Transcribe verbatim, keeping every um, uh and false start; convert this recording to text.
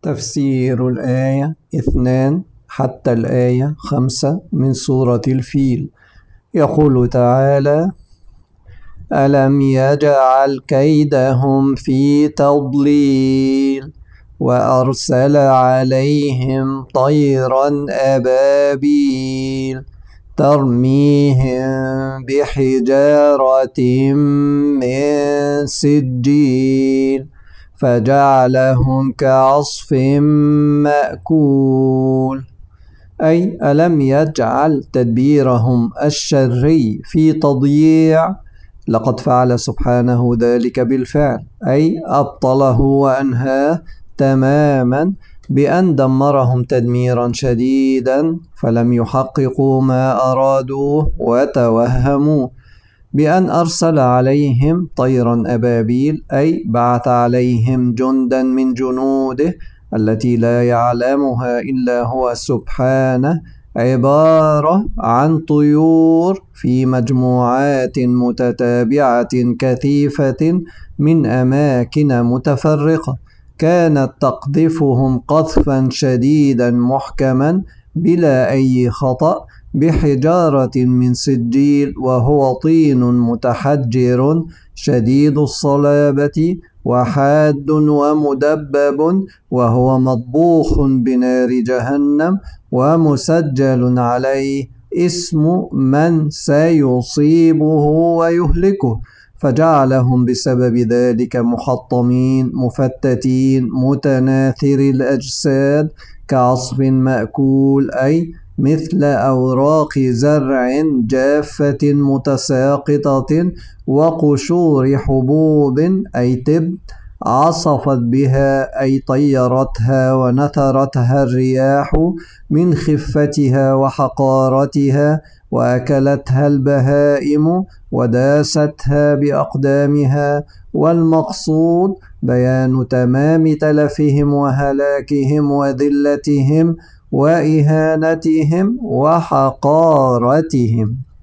تفسير الآية اثنان حتى الآية خمسة من سورة الفيل. يقول تعالى: ألم يجعل كيدهم في تضليل وأرسل عليهم طيرا أبابيل ترميهم بحجارة من سجيل فجعلهم كعصف مأكول. أي ألم يجعل تدبيرهم الشري في تضييع؟ لقد فعل سبحانه ذلك بالفعل، أي أبطله وأنهاه تماما بأن دمرهم تدميرا شديدا، فلم يحققوا ما أرادوه وتوهموا، بأن أرسل عليهم طيرا أبابيل، أي بعث عليهم جندا من جنوده التي لا يعلمها إلا هو سبحانه، عبارة عن طيور في مجموعات متتابعة كثيفة من أماكن متفرقة، كانت تقذفهم قذفا شديدا محكما بلا أي خطأ بحجارة من سجيل، وهو طين متحجر شديد الصلابة وحاد ومدبب، وهو مطبوخ بنار جهنم ومسجل عليه اسم من سيصيبه ويهلكه، فجعلهم بسبب ذلك محطمين مفتتين متناثري الأجساد كعصف مأكول، أي مثل أوراق زرع جافة متساقطة وقشور حبوب، أي تبت عصفت بها، أي طيرتها ونثرتها الرياح من خفتها وحقارتها، وأكلتها البهائم وداستها بأقدامها. والمقصود بيان تمام تلفهم وهلاكهم وذلتهم وإهانتهم وحقارتهم.